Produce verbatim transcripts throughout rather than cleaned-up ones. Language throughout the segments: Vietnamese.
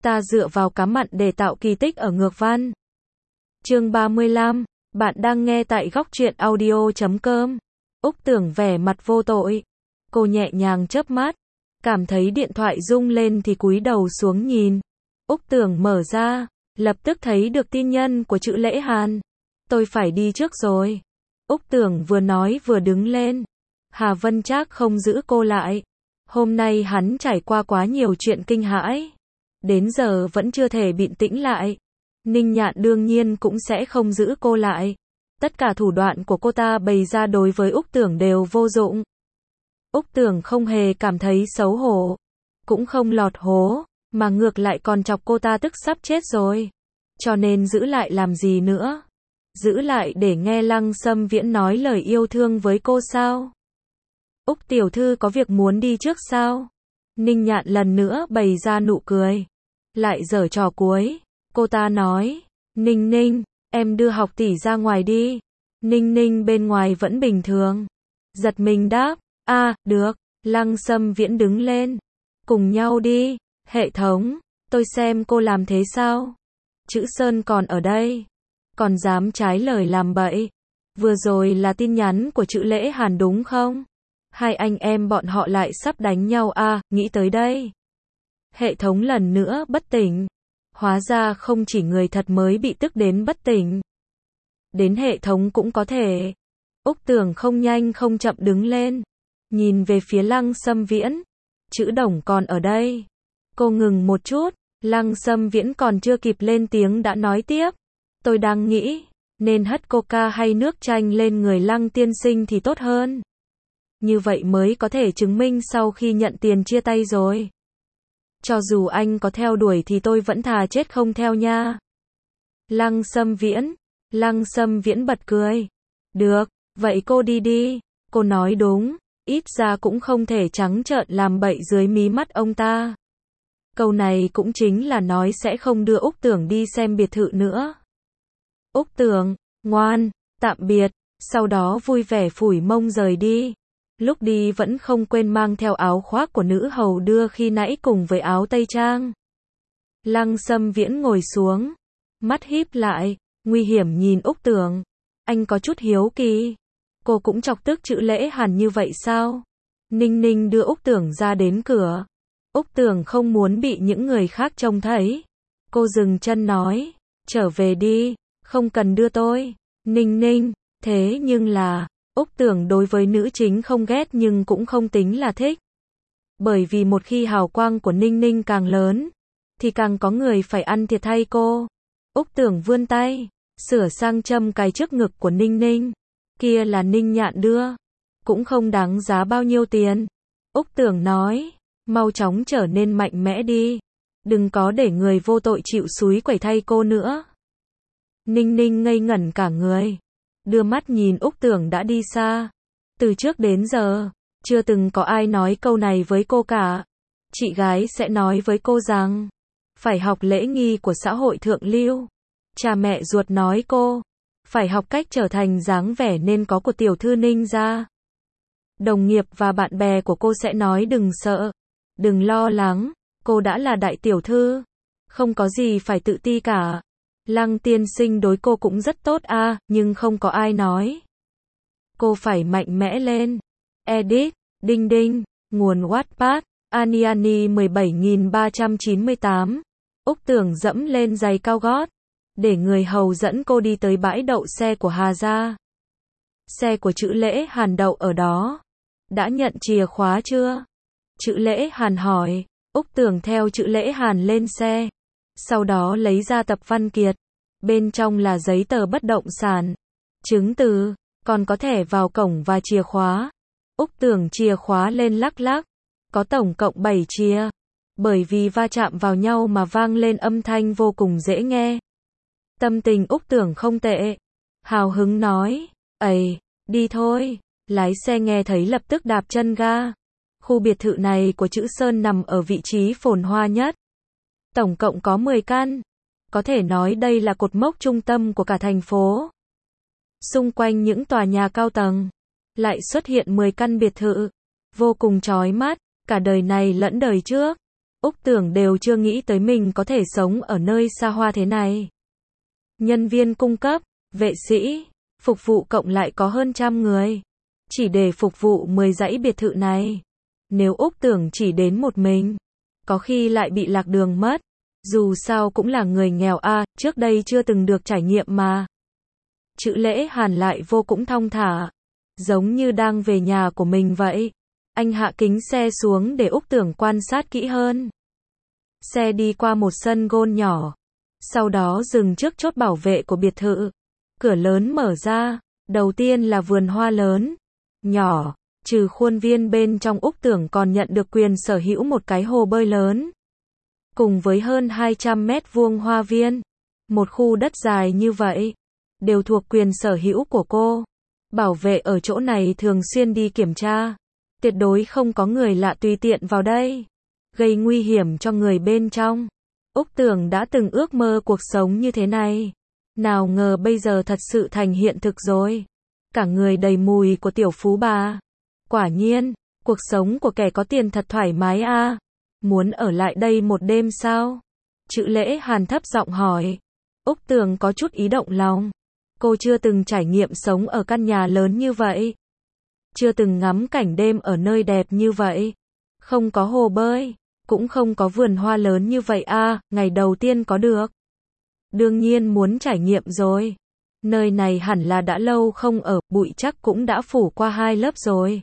Ta dựa vào cá mặn để tạo kỳ tích ở ngược văn. Chương ba mươi lăm, bạn đang nghe tại góc truyện audio chấm com. Úc Tưởng vẻ mặt vô tội. Cô nhẹ nhàng chớp mắt, cảm thấy điện thoại rung lên thì cúi đầu xuống nhìn. Úc Tưởng mở ra, lập tức thấy được tin nhắn của Trữ Lễ Hàn. Tôi phải đi trước rồi. Úc Tưởng vừa nói vừa đứng lên. Hà Vân Trác không giữ cô lại. Hôm nay hắn trải qua quá nhiều chuyện kinh hãi. Đến giờ vẫn chưa thể bình tĩnh lại. Ninh Nhạn đương nhiên cũng sẽ không giữ cô lại. Tất cả thủ đoạn của cô ta bày ra đối với Úc Tưởng đều vô dụng. Úc Tưởng không hề cảm thấy xấu hổ, cũng không lọt hố, mà ngược lại còn chọc cô ta tức sắp chết rồi. Cho nên giữ lại làm gì nữa? Giữ lại để nghe Lăng Sâm Viễn nói lời yêu thương với cô sao? Úc tiểu thư có việc muốn đi trước sao? Ninh Nhạn lần nữa bày ra nụ cười. Lại giở trò cuối. Cô ta nói, Ninh Ninh, em đưa học tỷ ra ngoài đi. Ninh Ninh bên ngoài vẫn bình thường. Giật mình đáp, a à, được. Lăng Sâm Viễn đứng lên. Cùng nhau đi. Hệ thống, tôi xem cô làm thế sao? Chữ Sơn còn ở đây. Còn dám trái lời làm bậy. Vừa rồi là tin nhắn của Trữ Lễ Hàn đúng không? Hai anh em bọn họ lại sắp đánh nhau à, nghĩ tới đây. Hệ thống lần nữa bất tỉnh. Hóa ra không chỉ người thật mới bị tức đến bất tỉnh. Đến hệ thống cũng có thể. Úc Tưởng không nhanh không chậm đứng lên. Nhìn về phía Lăng Sâm Viễn. Chữ Đồng còn ở đây. Cô ngừng một chút. Lăng Sâm Viễn còn chưa kịp lên tiếng đã nói tiếp. Tôi đang nghĩ, nên hất coca hay nước chanh lên người Lăng tiên sinh thì tốt hơn. Như vậy mới có thể chứng minh sau khi nhận tiền chia tay rồi. Cho dù anh có theo đuổi thì tôi vẫn thà chết không theo nha. Lăng Sâm Viễn. Lăng Sâm Viễn bật cười. Được, vậy cô đi đi. Cô nói đúng, ít ra cũng không thể trắng trợn làm bậy dưới mí mắt ông ta. Câu này cũng chính là nói sẽ không đưa Úc Tưởng đi xem biệt thự nữa. Úc Tưởng, ngoan, tạm biệt, sau đó vui vẻ phủi mông rời đi. Lúc đi vẫn không quên mang theo áo khoác của nữ hầu đưa khi nãy cùng với áo tây trang. Lăng Sâm Viễn ngồi xuống, mắt híp lại, nguy hiểm nhìn Úc Tưởng. Anh có chút hiếu kỳ. Cô cũng chọc tức Trữ Lễ Hàn như vậy sao? Ninh Ninh đưa Úc Tưởng ra đến cửa. Úc Tưởng không muốn bị những người khác trông thấy. Cô dừng chân nói, trở về đi, không cần đưa tôi. Ninh Ninh, thế nhưng là, Úc Tưởng đối với nữ chính không ghét nhưng cũng không tính là thích. Bởi vì một khi hào quang của Ninh Ninh càng lớn, thì càng có người phải ăn thiệt thay cô. Úc Tưởng vươn tay, sửa sang châm cài trước ngực của Ninh Ninh. Kia là Ninh Nhạn đưa, cũng không đáng giá bao nhiêu tiền. Úc Tưởng nói, mau chóng trở nên mạnh mẽ đi. Đừng có để người vô tội chịu xúi quẩy thay cô nữa. Ninh Ninh ngây ngẩn cả người. Đưa mắt nhìn Úc Tưởng đã đi xa. Từ trước đến giờ, chưa từng có ai nói câu này với cô cả. Chị gái sẽ nói với cô rằng, phải học lễ nghi của xã hội thượng lưu. Cha mẹ ruột nói cô, phải học cách trở thành dáng vẻ nên có của tiểu thư Ninh gia. Đồng nghiệp và bạn bè của cô sẽ nói đừng sợ, đừng lo lắng, cô đã là đại tiểu thư. Không có gì phải tự ti cả. Lăng tiên sinh đối cô cũng rất tốt a, à, nhưng không có ai nói. Cô phải mạnh mẽ lên. Edit, đinh đinh, nguồn Wattpad, Aniani mười bảy nghìn ba trăm chín mươi tám. Úc Tưởng dẫm lên giày cao gót, để người hầu dẫn cô đi tới bãi đậu xe của Hà gia. Xe của Trữ Lễ Hàn đậu ở đó. Đã nhận chìa khóa chưa? Trữ Lễ Hàn hỏi. Úc Tưởng theo Trữ Lễ Hàn lên xe. Sau đó lấy ra tập văn kiện. Bên trong là giấy tờ bất động sản, chứng từ, còn có thẻ vào cổng và chìa khóa. Úc Tưởng chìa khóa lên lắc lắc. Có tổng cộng bảy chìa. Bởi vì va chạm vào nhau mà vang lên âm thanh vô cùng dễ nghe. Tâm tình Úc Tưởng không tệ. Hào hứng nói, ầy, đi thôi. Lái xe nghe thấy lập tức đạp chân ga. Khu biệt thự này của Chữ Sơn nằm ở vị trí phồn hoa nhất. Tổng cộng có mười căn. Có thể nói đây là cột mốc trung tâm của cả thành phố. Xung quanh những tòa nhà cao tầng, lại xuất hiện mười căn biệt thự. Vô cùng chói mắt, cả đời này lẫn đời trước. Úc Tưởng đều chưa nghĩ tới mình có thể sống ở nơi xa hoa thế này. Nhân viên cung cấp, vệ sĩ, phục vụ cộng lại có hơn trăm người. Chỉ để phục vụ mười dãy biệt thự này. Nếu Úc Tưởng chỉ đến một mình, có khi lại bị lạc đường mất. Dù sao cũng là người nghèo a, à, trước đây chưa từng được trải nghiệm mà. Chữ Lễ Hàn lại vô cũng thong thả, giống như đang về nhà của mình vậy. Anh hạ kính xe xuống để Úc Tưởng quan sát kỹ hơn. Xe đi qua một sân golf nhỏ, sau đó dừng trước chốt bảo vệ của biệt thự. Cửa lớn mở ra, đầu tiên là vườn hoa lớn, nhỏ, trừ khuôn viên bên trong Úc Tưởng còn nhận được quyền sở hữu một cái hồ bơi lớn. Cùng với hơn hai trăm mét vuông hoa viên, một khu đất dài như vậy, đều thuộc quyền sở hữu của cô. Bảo vệ ở chỗ này thường xuyên đi kiểm tra, tuyệt đối không có người lạ tùy tiện vào đây, gây nguy hiểm cho người bên trong. Úc Tưởng đã từng ước mơ cuộc sống như thế này, nào ngờ bây giờ thật sự thành hiện thực rồi. Cả người đầy mùi của tiểu phú bà. Quả nhiên, cuộc sống của kẻ có tiền thật thoải mái a. À. Muốn ở lại đây một đêm sao? Chữ Lễ Hàn thấp giọng hỏi. Úc Tưởng có chút ý động lòng. Cô chưa từng trải nghiệm sống ở căn nhà lớn như vậy. Chưa từng ngắm cảnh đêm ở nơi đẹp như vậy. Không có hồ bơi, cũng không có vườn hoa lớn như vậy a, à, ngày đầu tiên có được. Đương nhiên muốn trải nghiệm rồi. Nơi này hẳn là đã lâu không ở, bụi chắc cũng đã phủ qua hai lớp rồi.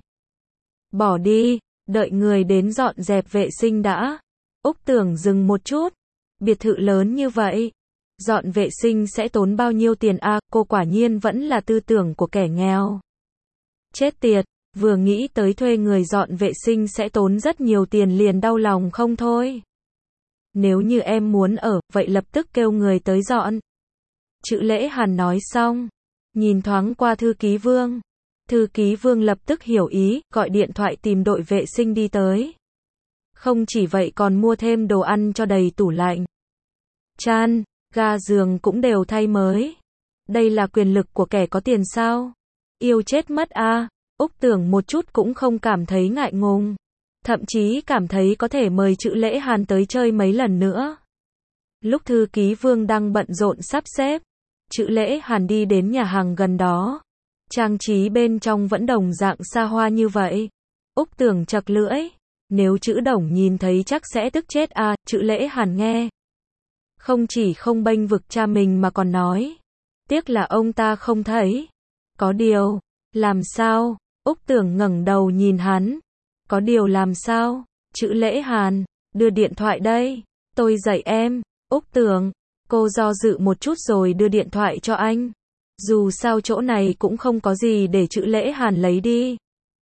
Bỏ đi, đợi người đến dọn dẹp vệ sinh đã. Úc Tưởng dừng một chút. Biệt thự lớn như vậy, dọn vệ sinh sẽ tốn bao nhiêu tiền a? À, cô quả nhiên vẫn là tư tưởng của kẻ nghèo. Chết tiệt, vừa nghĩ tới thuê người dọn vệ sinh sẽ tốn rất nhiều tiền liền đau lòng không thôi. Nếu như em muốn ở, vậy lập tức kêu người tới dọn. Chữ Lễ Hàn nói xong, nhìn thoáng qua thư ký Vương. Thư ký Vương lập tức hiểu ý, gọi điện thoại tìm đội vệ sinh đi tới. Không chỉ vậy còn mua thêm đồ ăn cho đầy tủ lạnh. Chăn, ga giường cũng đều thay mới. Đây là quyền lực của kẻ có tiền sao? Yêu chết mất a. À. Úc Tưởng một chút cũng không cảm thấy ngại ngùng. Thậm chí cảm thấy có thể mời Chữ Lễ Hàn tới chơi mấy lần nữa. Lúc thư ký Vương đang bận rộn sắp xếp, Chữ Lễ Hàn đi đến nhà hàng gần đó. Trang trí bên trong vẫn đồng dạng xa hoa như vậy. Úc Tưởng chật lưỡi. Nếu Chữ Đồng nhìn thấy chắc sẽ tức chết a. À, Chữ Lễ Hàn nghe. Không chỉ không bênh vực cha mình mà còn nói. Tiếc là ông ta không thấy. Có điều. Làm sao? Úc Tưởng ngẩng đầu nhìn hắn. Có điều làm sao? Chữ Lễ Hàn. Đưa điện thoại đây. Tôi dạy em. Úc Tưởng. Cô do dự một chút rồi đưa điện thoại cho anh. Dù sao chỗ này cũng không có gì để Chữ Lễ Hàn lấy đi.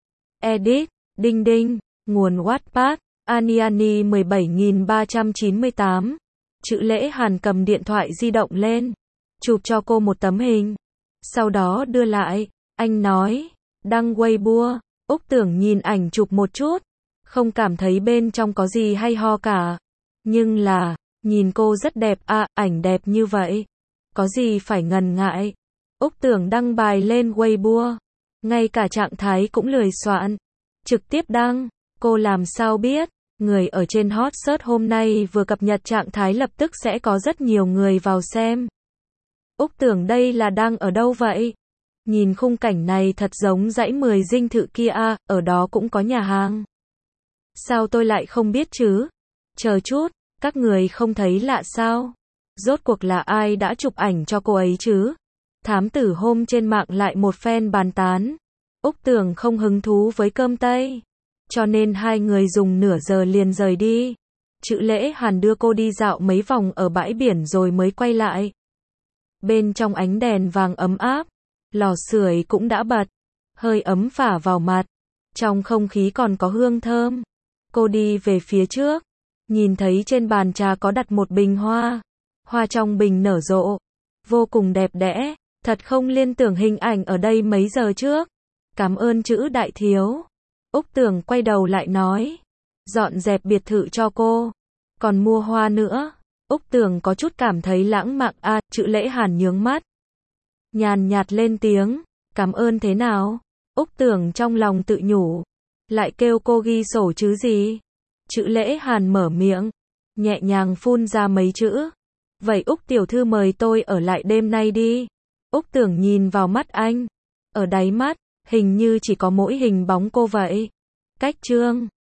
Edit. Đinh đinh. Nguồn Wattpad. Aniani mười bảy nghìn ba trăm chín mươi tám. Chữ Lễ Hàn cầm điện thoại di động lên. Chụp cho cô một tấm hình. Sau đó đưa lại. Anh nói. Đăng Weibo. Úc Tưởng nhìn ảnh chụp một chút. Không cảm thấy bên trong có gì hay ho cả. Nhưng là. Nhìn cô rất đẹp à, ảnh đẹp như vậy. Có gì phải ngần ngại. Úc Tưởng đăng bài lên Weibo. Ngay cả trạng thái cũng lười soạn. Trực tiếp đăng. Cô làm sao biết. Người ở trên hot search hôm nay vừa cập nhật trạng thái lập tức sẽ có rất nhiều người vào xem. Úc Tưởng đây là đang ở đâu vậy? Nhìn khung cảnh này thật giống dãy mười dinh thự kia à, ở đó cũng có nhà hàng. Sao tôi lại không biết chứ? Chờ chút, các người không thấy lạ sao? Rốt cuộc là ai đã chụp ảnh cho cô ấy chứ? Thám tử hôm trên mạng lại một phen bàn tán. Úc Tưởng không hứng thú với cơm Tây. Cho nên hai người dùng nửa giờ liền rời đi. Chữ Lễ Hàn đưa cô đi dạo mấy vòng ở bãi biển rồi mới quay lại. Bên trong ánh đèn vàng ấm áp, lò sưởi cũng đã bật, hơi ấm phả vào mặt. Trong không khí còn có hương thơm. Cô đi về phía trước, nhìn thấy trên bàn trà có đặt một bình hoa. Hoa trong bình nở rộ, vô cùng đẹp đẽ, thật không liên tưởng hình ảnh ở đây mấy giờ trước. Cảm ơn Chữ đại thiếu. Úc Tưởng quay đầu lại nói. Dọn dẹp biệt thự cho cô. Còn mua hoa nữa. Úc Tưởng có chút cảm thấy lãng mạn a. À, Chữ Lễ Hàn nhướng mắt. Nhàn nhạt lên tiếng. Cảm ơn thế nào? Úc Tưởng trong lòng tự nhủ. Lại kêu cô ghi sổ chứ gì? Chữ Lễ Hàn mở miệng, nhẹ nhàng phun ra mấy chữ. Vậy Úc tiểu thư mời tôi ở lại đêm nay đi. Úc Tưởng nhìn vào mắt anh. Ở đáy mắt, hình như chỉ có mỗi hình bóng cô vậy. Cách chương